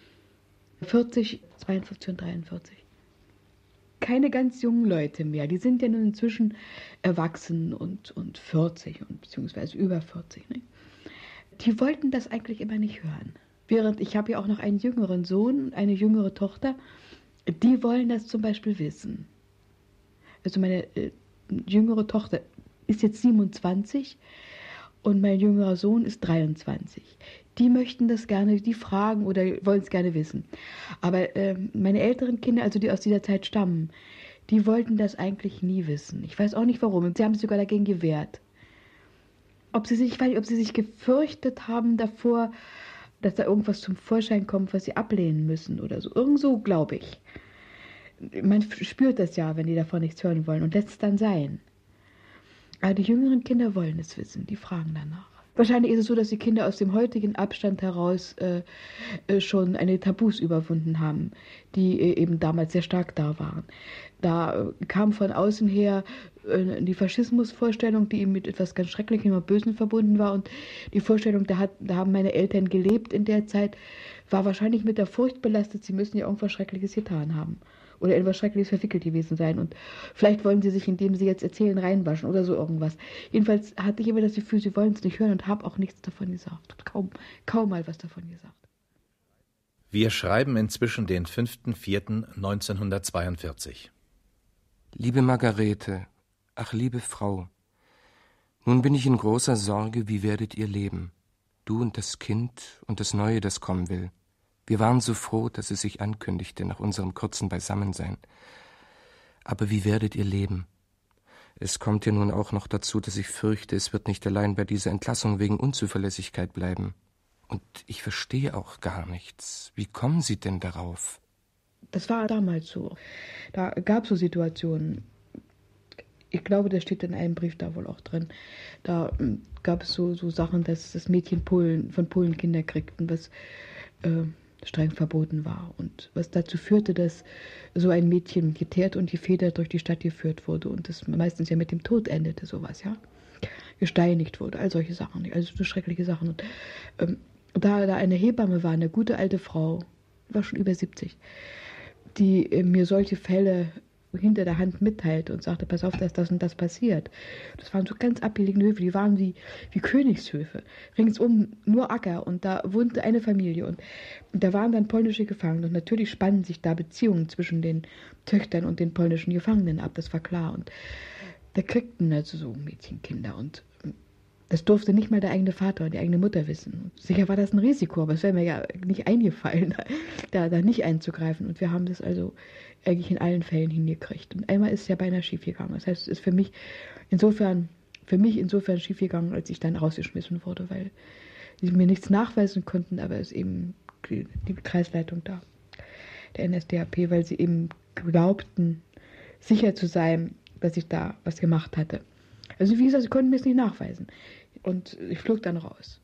40, 42 und 43. Keine ganz jungen Leute mehr. Die sind ja nun inzwischen erwachsen und 40 und beziehungsweise über 40. Ne? Die wollten das eigentlich immer nicht hören. Während ich habe ja auch noch einen jüngeren Sohn, eine jüngere Tochter, die wollen das zum Beispiel wissen. Also meine jüngere Tochter ist jetzt 27 und mein jüngerer Sohn ist 23. Die möchten das gerne, die fragen oder wollen es gerne wissen. Aber meine älteren Kinder, also die aus dieser Zeit stammen, die wollten das eigentlich nie wissen. Ich weiß auch nicht warum. Sie haben sich sogar dagegen gewehrt. Ob sie sich gefürchtet haben davor, dass da irgendwas zum Vorschein kommt, was sie ablehnen müssen oder so. Irgend so, glaube ich. Man spürt das ja, wenn die davon nichts hören wollen und lässt es dann sein. Aber die jüngeren Kinder wollen es wissen, die fragen danach. Wahrscheinlich ist es so, dass die Kinder aus dem heutigen Abstand heraus schon eine Tabus überwunden haben, die eben damals sehr stark da waren. Da kam von außen her die Faschismusvorstellung, die eben mit etwas ganz Schrecklichem und Bösen verbunden war. Und die Vorstellung, da haben meine Eltern gelebt in der Zeit, war wahrscheinlich mit der Furcht belastet, sie müssen ja irgendwas Schreckliches getan haben. Oder etwas Schreckliches verwickelt gewesen sein. Und vielleicht wollen sie sich, indem sie jetzt erzählen, reinwaschen oder so irgendwas. Jedenfalls hatte ich immer das Gefühl, sie wollen es nicht hören und habe auch nichts davon gesagt. Kaum mal was davon gesagt. Wir schreiben inzwischen den 5.4.1942. Liebe Margarete, ach liebe Frau, nun bin ich in großer Sorge, wie werdet ihr leben? Du und das Kind und das Neue, das kommen will. Wir waren so froh, dass es sich ankündigte nach unserem kurzen Beisammensein. Aber wie werdet ihr leben? Es kommt ja nun auch noch dazu, dass ich fürchte, es wird nicht allein bei dieser Entlassung wegen Unzuverlässigkeit bleiben. Und ich verstehe auch gar nichts. Wie kommen Sie denn darauf? Das war damals so. Da gab es so Situationen. Ich glaube, das steht in einem Brief da wohl auch drin. Da gab es so Sachen, dass das Mädchen von Polen Kinder kriegten, was streng verboten war und was dazu führte, dass so ein Mädchen geteert und gefedert durch die Stadt geführt wurde und das meistens ja mit dem Tod endete, sowas, ja. Gesteinigt wurde, all solche Sachen, also so schreckliche Sachen. Und da eine Hebamme war, eine gute alte Frau, war schon über 70, die mir solche Fälle hinter der Hand mitteilte und sagte, pass auf, dass das und das passiert. Das waren so ganz abgelegene Höfe, die waren wie Königshöfe. Ringsum nur Acker und da wohnte eine Familie und da waren dann polnische Gefangene und natürlich spannen sich da Beziehungen zwischen den Töchtern und den polnischen Gefangenen ab, das war klar. Und da kriegten also so Mädchenkinder und Das durfte nicht mal der eigene Vater und die eigene Mutter wissen. Sicher war das ein Risiko, aber es wäre mir ja nicht eingefallen, da nicht einzugreifen. Und wir haben das also eigentlich in allen Fällen hingekriegt. Und einmal ist es ja beinahe schiefgegangen. Das heißt, es ist für mich insofern schiefgegangen, als ich dann rausgeschmissen wurde, weil sie mir nichts nachweisen konnten, aber es eben die Kreisleitung da, der NSDAP, weil sie eben glaubten, sicher zu sein, dass ich da was gemacht hatte. Also wie gesagt, sie konnten mir es nicht nachweisen. Und ich flog dann raus.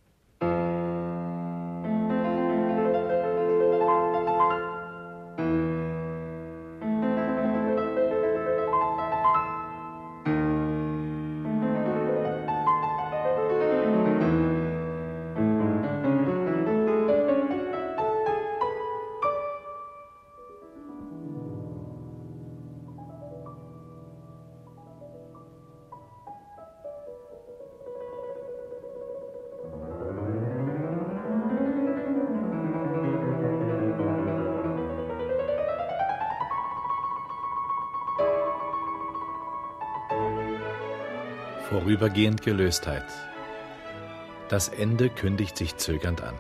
Vorübergehend Gelöstheit. Das Ende kündigt sich zögernd an.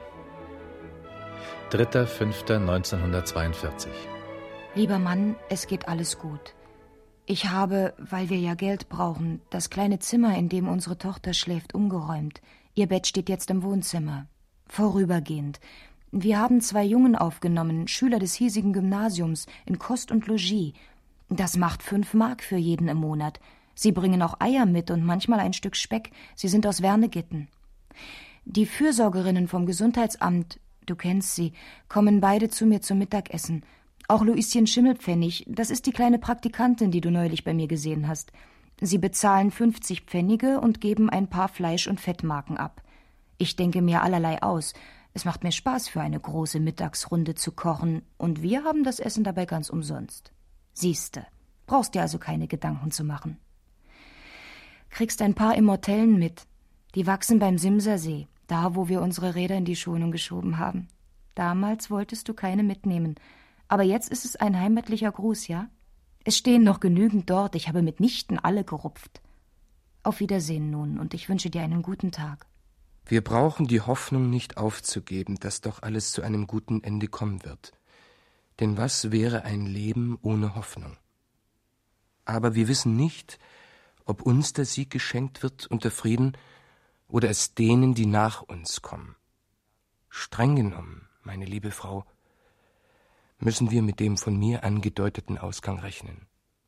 3.5.1942. Lieber Mann, es geht alles gut. Ich habe, weil wir ja Geld brauchen, das kleine Zimmer, in dem unsere Tochter schläft, umgeräumt. Ihr Bett steht jetzt im Wohnzimmer. Vorübergehend. Wir haben 2 Jungen aufgenommen, Schüler des hiesigen Gymnasiums, in Kost und Logis. Das macht 5 Mark für jeden im Monat. Sie bringen auch Eier mit und manchmal ein Stück Speck. Sie sind aus Wernegitten. Die Fürsorgerinnen vom Gesundheitsamt, du kennst sie, kommen beide zu mir zum Mittagessen. Auch Luischen Schimmelpfennig, das ist die kleine Praktikantin, die du neulich bei mir gesehen hast. Sie bezahlen 50 Pfennige und geben ein paar Fleisch- und Fettmarken ab. Ich denke mir allerlei aus. Es macht mir Spaß, für eine große Mittagsrunde zu kochen, und wir haben das Essen dabei ganz umsonst. Siehste, brauchst dir also keine Gedanken zu machen. Kriegst ein paar Immortellen mit. Die wachsen beim Simsersee, da, wo wir unsere Räder in die Schonung geschoben haben. Damals wolltest du keine mitnehmen. Aber jetzt ist es ein heimatlicher Gruß, ja? Es stehen noch genügend dort, ich habe mitnichten alle gerupft. Auf Wiedersehen nun, und ich wünsche dir einen guten Tag. Wir brauchen die Hoffnung nicht aufzugeben, dass doch alles zu einem guten Ende kommen wird. Denn was wäre ein Leben ohne Hoffnung? Aber wir wissen nicht, ob uns der Sieg geschenkt wird und der Frieden oder es denen, die nach uns kommen. Streng genommen, meine liebe Frau, müssen wir mit dem von mir angedeuteten Ausgang rechnen.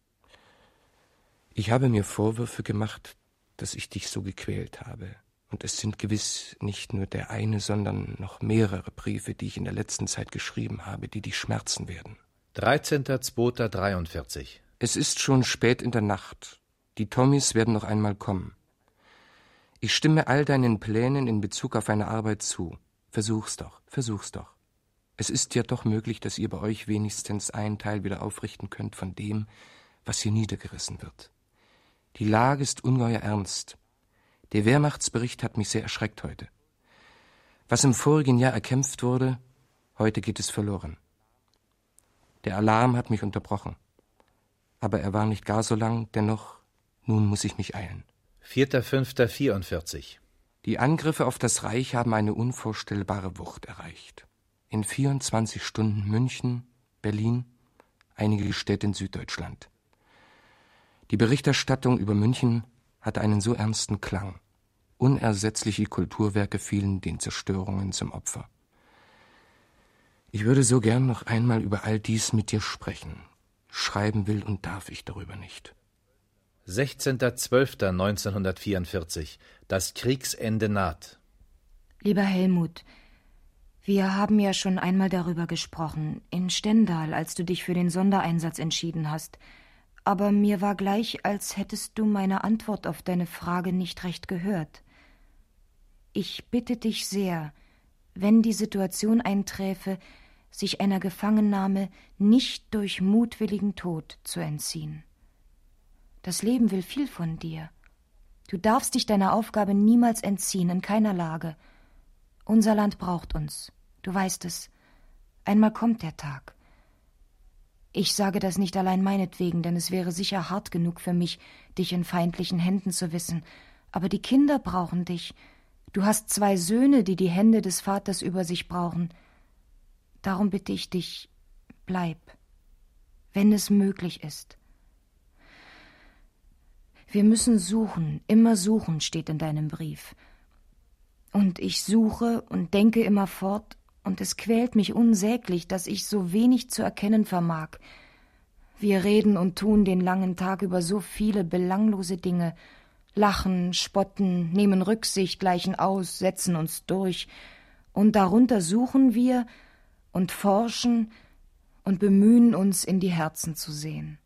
Ich habe mir Vorwürfe gemacht, dass ich dich so gequält habe. Und es sind gewiss nicht nur der eine, sondern noch mehrere Briefe, die ich in der letzten Zeit geschrieben habe, die dich schmerzen werden. 13.02.43. Es ist schon spät in der Nacht. Die Tommys werden noch einmal kommen. Ich stimme all deinen Plänen in Bezug auf eine Arbeit zu. Versuch's doch. Es ist ja doch möglich, dass ihr bei euch wenigstens einen Teil wieder aufrichten könnt von dem, was hier niedergerissen wird. Die Lage ist ungeheuer ernst. Der Wehrmachtsbericht hat mich sehr erschreckt heute. Was im vorigen Jahr erkämpft wurde, heute geht es verloren. Der Alarm hat mich unterbrochen. Aber er war nicht gar so lang, dennoch, nun muss ich mich eilen. 4.5.44. Die Angriffe auf das Reich haben eine unvorstellbare Wucht erreicht. In 24 Stunden München, Berlin, einige Städte in Süddeutschland. Die Berichterstattung über München hatte einen so ernsten Klang. Unersetzliche Kulturwerke fielen den Zerstörungen zum Opfer. Ich würde so gern noch einmal über all dies mit dir sprechen. Schreiben will und darf ich darüber nicht. 16.12.1944. Das Kriegsende naht. Lieber Helmut, wir haben ja schon einmal darüber gesprochen, in Stendal, als du dich für den Sondereinsatz entschieden hast. Aber mir war gleich, als hättest du meine Antwort auf deine Frage nicht recht gehört. Ich bitte dich sehr, wenn die Situation einträfe, sich einer Gefangennahme nicht durch mutwilligen Tod zu entziehen. Das Leben will viel von dir. Du darfst dich deiner Aufgabe niemals entziehen, in keiner Lage. Unser Land braucht uns, du weißt es. Einmal kommt der Tag. Ich sage das nicht allein meinetwegen, denn es wäre sicher hart genug für mich, dich in feindlichen Händen zu wissen. Aber die Kinder brauchen dich. Du hast 2 Söhne, die die Hände des Vaters über sich brauchen. Darum bitte ich dich, bleib, wenn es möglich ist. Wir müssen suchen, immer suchen, steht in deinem Brief. Und ich suche und denke immerfort, und es quält mich unsäglich, dass ich so wenig zu erkennen vermag. Wir reden und tun den langen Tag über so viele belanglose Dinge, lachen, spotten, nehmen Rücksicht, gleichen aus, setzen uns durch, und darunter suchen wir und forschen und bemühen uns, in die Herzen zu sehen.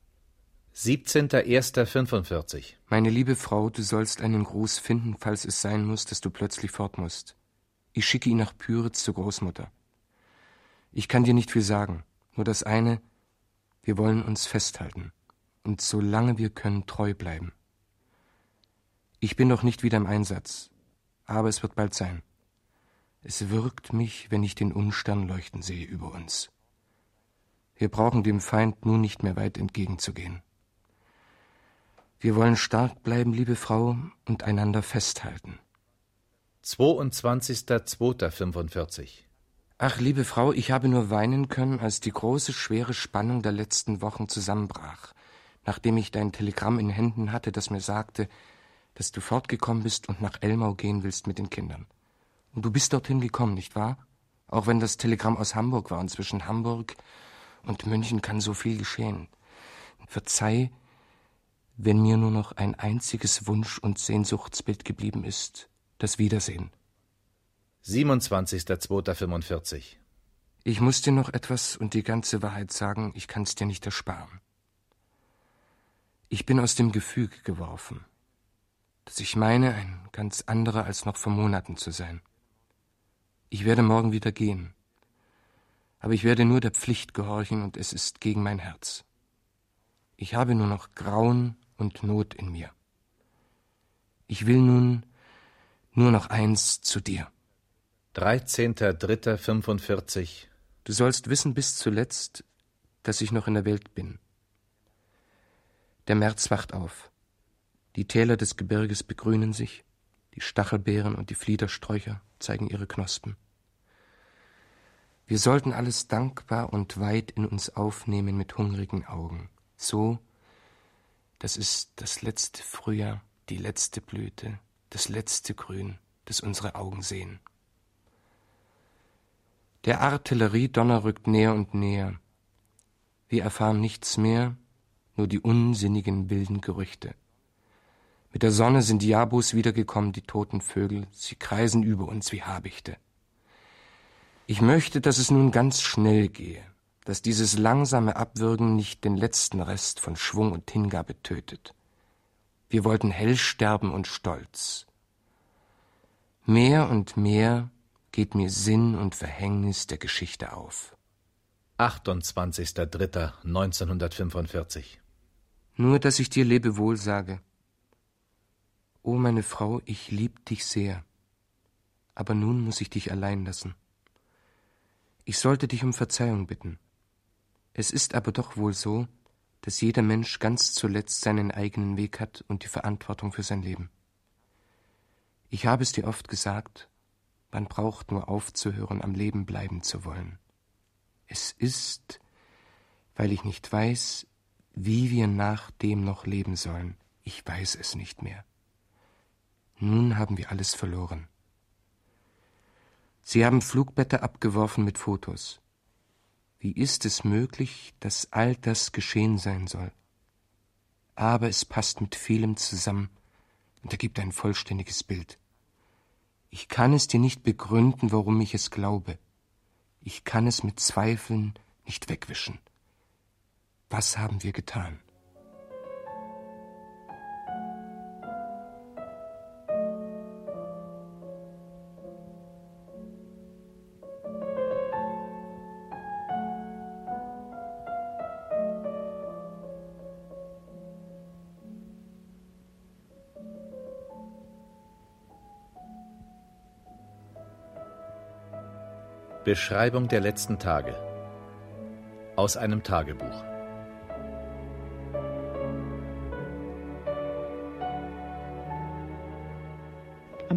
17.01.45. Meine liebe Frau, du sollst einen Gruß finden, falls es sein muss, dass du plötzlich fort musst. Ich schicke ihn nach Pyritz zur Großmutter. Ich kann dir nicht viel sagen, nur das eine: Wir wollen uns festhalten und solange wir können treu bleiben. Ich bin noch nicht wieder im Einsatz, aber es wird bald sein. Es würgt mich, wenn ich den Unstern leuchten sehe über uns. Wir brauchen dem Feind nun nicht mehr weit entgegenzugehen. Wir wollen stark bleiben, liebe Frau, und einander festhalten. 22.02.45. Ach, liebe Frau, ich habe nur weinen können, als die große, schwere Spannung der letzten Wochen zusammenbrach, nachdem ich dein Telegramm in Händen hatte, das mir sagte, dass du fortgekommen bist und nach Elmau gehen willst mit den Kindern. Und du bist dorthin gekommen, nicht wahr? Auch wenn das Telegramm aus Hamburg war, und zwischen Hamburg und München kann so viel geschehen. Verzeih, wenn mir nur noch ein einziges Wunsch- und Sehnsuchtsbild geblieben ist: das Wiedersehen. 27.02.45. Ich muss dir noch etwas und die ganze Wahrheit sagen, ich kann's dir nicht ersparen. Ich bin aus dem Gefüge geworfen, dass ich meine, ein ganz anderer als noch vor Monaten zu sein. Ich werde morgen wieder gehen, aber ich werde nur der Pflicht gehorchen, und es ist gegen mein Herz. Ich habe nur noch Grauen und Not in mir. Ich will nun nur noch eins zu dir. 13.03.45. Du sollst wissen bis zuletzt, dass ich noch in der Welt bin. Der März wacht auf. Die Täler des Gebirges begrünen sich, die Stachelbeeren und die Fliedersträucher zeigen ihre Knospen. Wir sollten alles dankbar und weit in uns aufnehmen mit hungrigen Augen. So, das ist das letzte Frühjahr, die letzte Blüte, das letzte Grün, das unsere Augen sehen. Der Artilleriedonner rückt näher und näher. Wir erfahren nichts mehr, nur die unsinnigen wilden Gerüchte. Mit der Sonne sind die Jabus wiedergekommen, die toten Vögel, sie kreisen über uns wie Habichte. Ich möchte, dass es nun ganz schnell gehe, dass dieses langsame Abwürgen nicht den letzten Rest von Schwung und Hingabe tötet. Wir wollten hell sterben und stolz. Mehr und mehr geht mir Sinn und Verhängnis der Geschichte auf. 28.03.1945. Nur, dass ich dir Lebewohl sage. O meine Frau, ich lieb dich sehr, aber nun muss ich dich allein lassen. Ich sollte dich um Verzeihung bitten. Es ist aber doch wohl so, dass jeder Mensch ganz zuletzt seinen eigenen Weg hat und die Verantwortung für sein Leben. Ich habe es dir oft gesagt, man braucht nur aufzuhören, am Leben bleiben zu wollen. Es ist, weil ich nicht weiß, wie wir nach dem noch leben sollen. Ich weiß es nicht mehr. Nun haben wir alles verloren. Sie haben Flugblätter abgeworfen mit Fotos. Wie ist es möglich, dass all das geschehen sein soll? Aber es passt mit vielem zusammen und ergibt ein vollständiges Bild. Ich kann es dir nicht begründen, warum ich es glaube. Ich kann es mit Zweifeln nicht wegwischen. Was haben wir getan? Beschreibung der letzten Tage aus einem Tagebuch.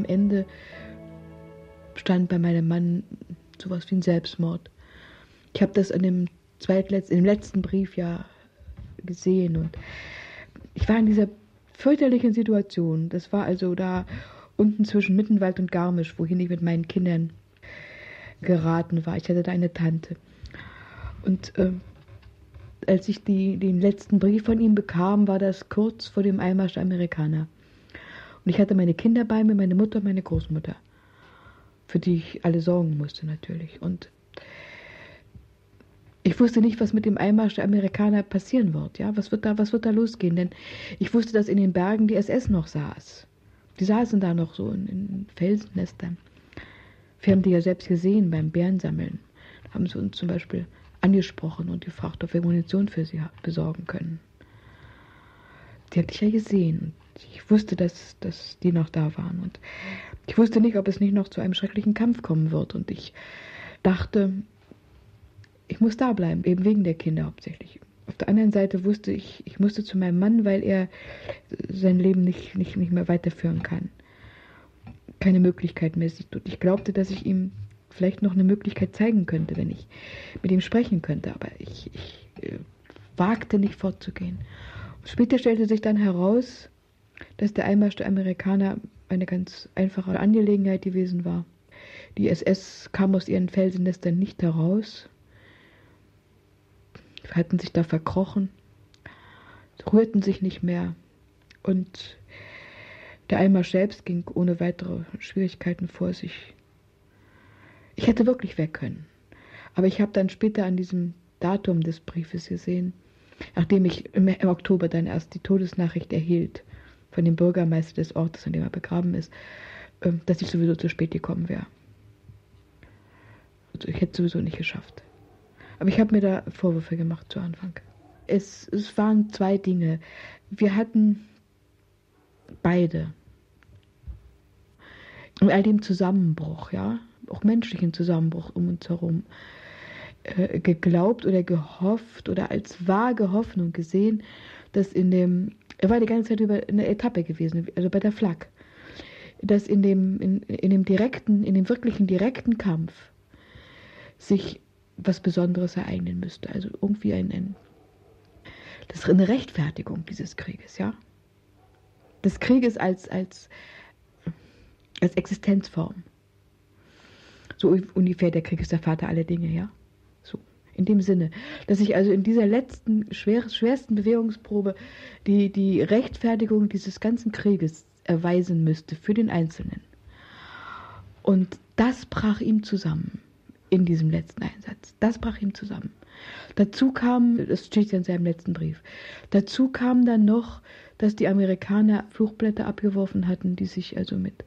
Ende stand bei meinem Mann sowas wie ein Selbstmord. Ich habe das in dem letzten Brief ja gesehen und ich war in dieser fürchterlichen Situation. Das war also da unten zwischen Mittenwald und Garmisch, wohin ich mit meinen Kindern geraten war. Ich hatte da eine Tante. Und als ich den letzten Brief von ihm bekam, war das kurz vor dem Einmarsch der Amerikaner. Und ich hatte meine Kinder bei mir, meine Mutter und meine Großmutter, für die ich alle sorgen musste natürlich. Und ich wusste nicht, was mit dem Einmarsch der Amerikaner passieren wird. Ja? Was wird da losgehen? Denn ich wusste, dass in den Bergen die SS noch saß. Die saßen da noch so in Felsennestern. Wir haben die ja selbst gesehen beim Bärensammeln. Da haben sie uns zum Beispiel angesprochen und gefragt, ob wir Munition für sie besorgen können. Die hatte ich ja gesehen. Ich wusste, dass die noch da waren. Und ich wusste nicht, ob es nicht noch zu einem schrecklichen Kampf kommen wird. Und ich dachte, ich muss da bleiben, eben wegen der Kinder hauptsächlich. Auf der anderen Seite wusste ich, ich musste zu meinem Mann, weil er sein Leben nicht mehr weiterführen kann. Keine Möglichkeit mehr sieht. Und ich glaubte, dass ich ihm vielleicht noch eine Möglichkeit zeigen könnte, wenn ich mit ihm sprechen könnte. Aber ich wagte nicht fortzugehen. Und später stellte sich dann heraus, dass der Einmarsch der Amerikaner eine ganz einfache Angelegenheit gewesen war. Die SS kam aus ihren Felsennestern nicht heraus, hatten sich da verkrochen, rührten sich nicht mehr und der Einmarsch selbst ging ohne weitere Schwierigkeiten vor sich. Ich hätte wirklich weg können, aber ich habe dann später an diesem Datum des Briefes gesehen, nachdem ich im Oktober dann erst die Todesnachricht erhielt von dem Bürgermeister des Ortes, an dem er begraben ist, dass ich sowieso zu spät gekommen wäre. Also ich hätte es sowieso nicht geschafft. Aber ich habe mir da Vorwürfe gemacht zu Anfang. Es waren zwei Dinge. Wir hatten beide in all dem Zusammenbruch, ja, auch menschlichen Zusammenbruch um uns herum, geglaubt oder gehofft oder als vage Hoffnung gesehen, dass er war die ganze Zeit über eine Etappe gewesen, also bei der Flak, dass in dem wirklichen direkten Kampf sich was Besonderes ereignen müsste. Also irgendwie das ist eine Rechtfertigung dieses Krieges, ja. Des Krieges als Existenzform. So ungefähr, der Krieg ist der Vater aller Dinge, ja. So, in dem Sinne, dass ich also in dieser letzten, schwersten Bewährungsprobe die Rechtfertigung dieses ganzen Krieges erweisen müsste für den Einzelnen. Und das brach ihm zusammen. In diesem letzten Einsatz. Das brach ihm zusammen. Dazu kam, das steht ja in seinem letzten Brief, dazu kam dann noch, dass die Amerikaner Flugblätter abgeworfen hatten, die sich also mit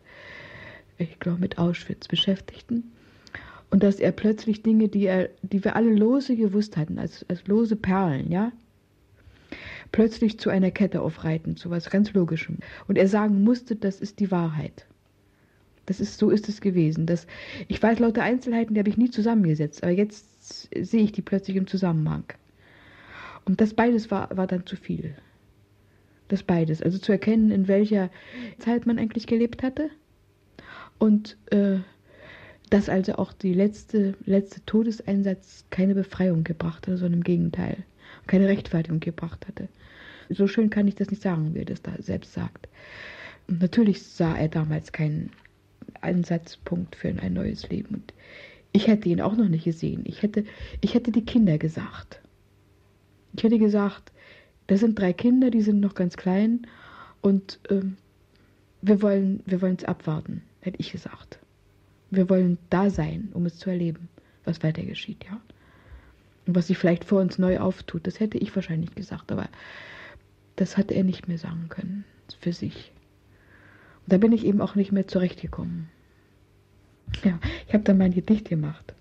Auschwitz beschäftigten. Und dass er plötzlich Dinge, die wir alle lose gewusst hatten, als lose Perlen, ja, plötzlich zu einer Kette aufreiten, zu was ganz Logischem. Und er sagen musste, das ist die Wahrheit. So ist es gewesen. Ich weiß lauter Einzelheiten, die habe ich nie zusammengesetzt, aber jetzt sehe ich die plötzlich im Zusammenhang. Und das beides war dann zu viel. Das beides. Also zu erkennen, in welcher Zeit man eigentlich gelebt hatte und dass also auch die letzte Todeseinsatz keine Befreiung gebracht hatte, sondern im Gegenteil, keine Rechtfertigung gebracht hatte. So schön kann ich das nicht sagen, wie er das da selbst sagt. Und natürlich sah er damals keinen Ansatzpunkt für ein neues Leben. Und ich hätte ihn auch noch nicht gesehen. Ich hätte die Kinder gesagt. Ich hätte gesagt, das sind 3 Kinder, die sind noch ganz klein und wir wollen es abwarten, hätte ich gesagt. Wir wollen da sein, um es zu erleben, was weiter geschieht, ja. Und was sich vielleicht vor uns neu auftut, das hätte ich wahrscheinlich gesagt, aber das hatte er nicht mehr sagen können für sich. Da bin ich eben auch nicht mehr zurechtgekommen. Ja, ich habe dann mein Gedicht gemacht.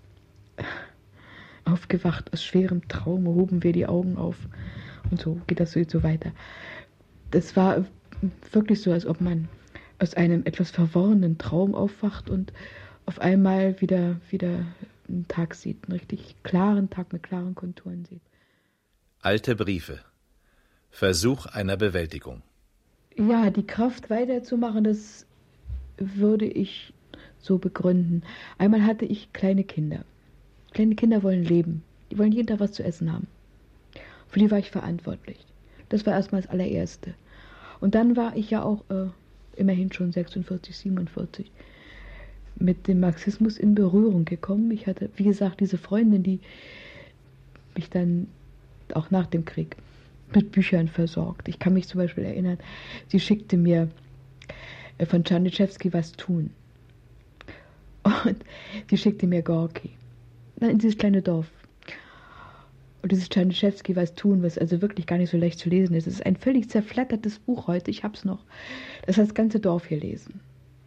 Aufgewacht aus schwerem Traum, hoben wir die Augen auf. Und so geht das so weiter. Das war wirklich so, als ob man aus einem etwas verworrenen Traum aufwacht und auf einmal wieder einen Tag sieht. Einen richtig klaren Tag mit klaren Konturen sieht. Alte Briefe. Versuch einer Bewältigung. Ja, die Kraft weiterzumachen, das würde ich so begründen. Einmal hatte ich kleine Kinder. Kleine Kinder wollen leben. Die wollen jeden Tag was zu essen haben. Für die war ich verantwortlich. Das war erstmal das allererste. Und dann war ich ja auch immerhin schon 46, 47 mit dem Marxismus in Berührung gekommen. Ich hatte, wie gesagt, diese Freundin, die mich dann auch nach dem Krieg mit Büchern versorgt. Ich kann mich zum Beispiel erinnern, sie schickte mir von Czarnyszewski Was tun. Und sie schickte mir Gorki. Dann in dieses kleine Dorf. Und dieses Czarnyszewski Was tun, was also wirklich gar nicht so leicht zu lesen ist. Es ist ein völlig zerflattertes Buch heute, ich hab's noch. Das hat das ganze Dorf hier lesen.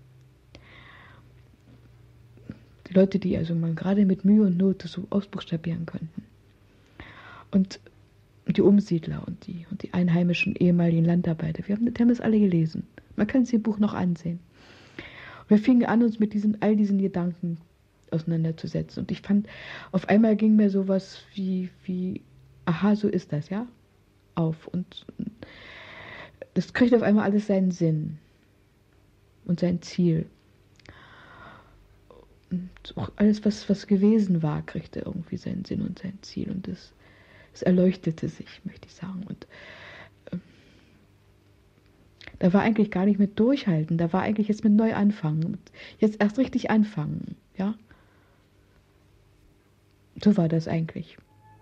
Die Leute, die also mal gerade mit Mühe und Not so ausbuchstabieren könnten. Und die Umsiedler und die einheimischen ehemaligen Landarbeiter, die haben das alle gelesen. Man kann sich das Buch noch ansehen. Und wir fingen an, uns mit all diesen Gedanken auseinanderzusetzen. Und ich fand, auf einmal ging mir sowas wie aha, so ist das, ja, auf. Und das kriegt auf einmal alles seinen Sinn und sein Ziel. Und auch alles, was gewesen war, kriegte irgendwie seinen Sinn und sein Ziel. Und es erleuchtete sich, möchte ich sagen. Und da war eigentlich gar nicht mit Durchhalten, da war eigentlich jetzt mit Neuanfangen. Jetzt erst richtig anfangen, ja. So war das eigentlich.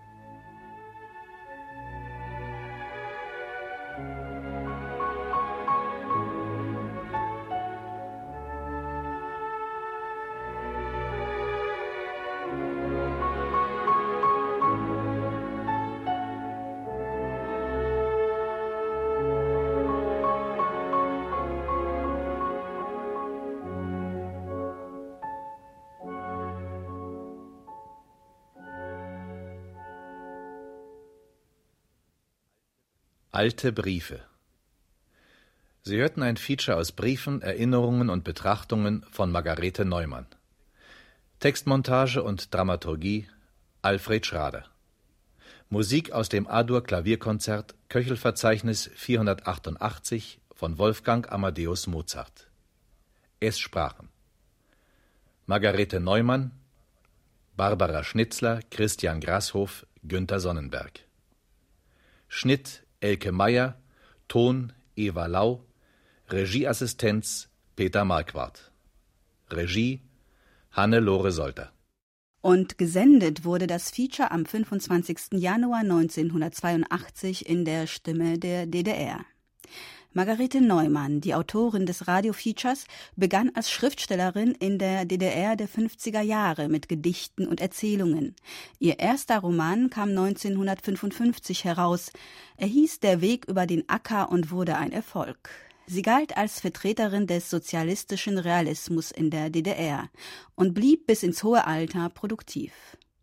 Alte Briefe. Sie hörten ein Feature aus Briefen, Erinnerungen und Betrachtungen von Margarete Neumann. Textmontage und Dramaturgie Alfred Schrader. Musik aus dem A-Dur-Klavierkonzert Köchelverzeichnis 488 von Wolfgang Amadeus Mozart. Es sprachen Margarete Neumann, Barbara Schnitzler, Christian Grasshof, Günter Sonnenberg. Schnitt Elke Meyer, Ton Eva Lau, Regieassistenz Peter Marquardt. Regie Hannelore Solter. Und gesendet wurde das Feature am 25. Januar 1982 in der Stimme der DDR. Margarete Neumann, die Autorin des Radiofeatures, begann als Schriftstellerin in der DDR der 50er Jahre mit Gedichten und Erzählungen. Ihr erster Roman kam 1955 heraus. Er hieß Der Weg über den Acker und wurde ein Erfolg. Sie galt als Vertreterin des sozialistischen Realismus in der DDR und blieb bis ins hohe Alter produktiv.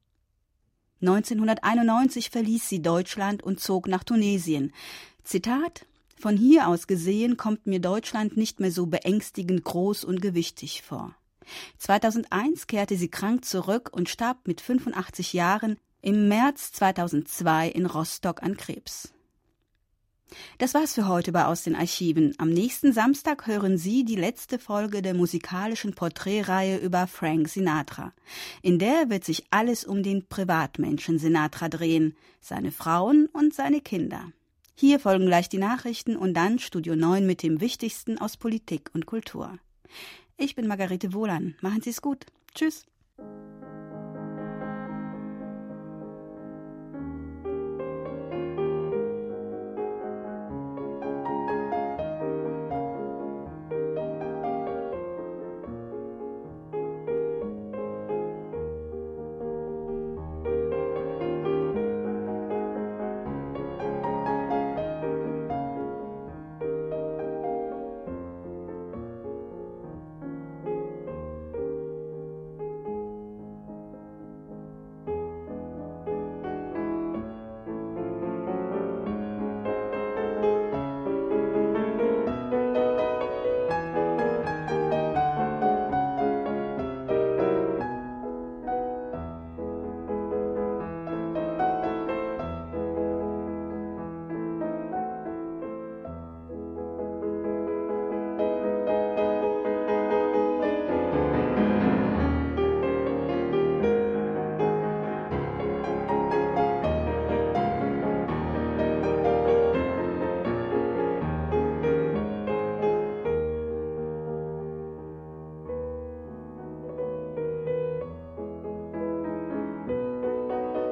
1991 verließ sie Deutschland und zog nach Tunesien. Zitat: Von hier aus gesehen kommt mir Deutschland nicht mehr so beängstigend groß und gewichtig vor. 2001 kehrte sie krank zurück und starb mit 85 Jahren im März 2002 in Rostock an Krebs. Das war's für heute bei Aus den Archiven. Am nächsten Samstag hören Sie die letzte Folge der musikalischen Porträtreihe über Frank Sinatra. In der wird sich alles um den Privatmenschen Sinatra drehen, seine Frauen und seine Kinder. Hier folgen gleich die Nachrichten und dann Studio 9 mit dem Wichtigsten aus Politik und Kultur. Ich bin Margarete Wohlan. Machen Sie es gut. Tschüss.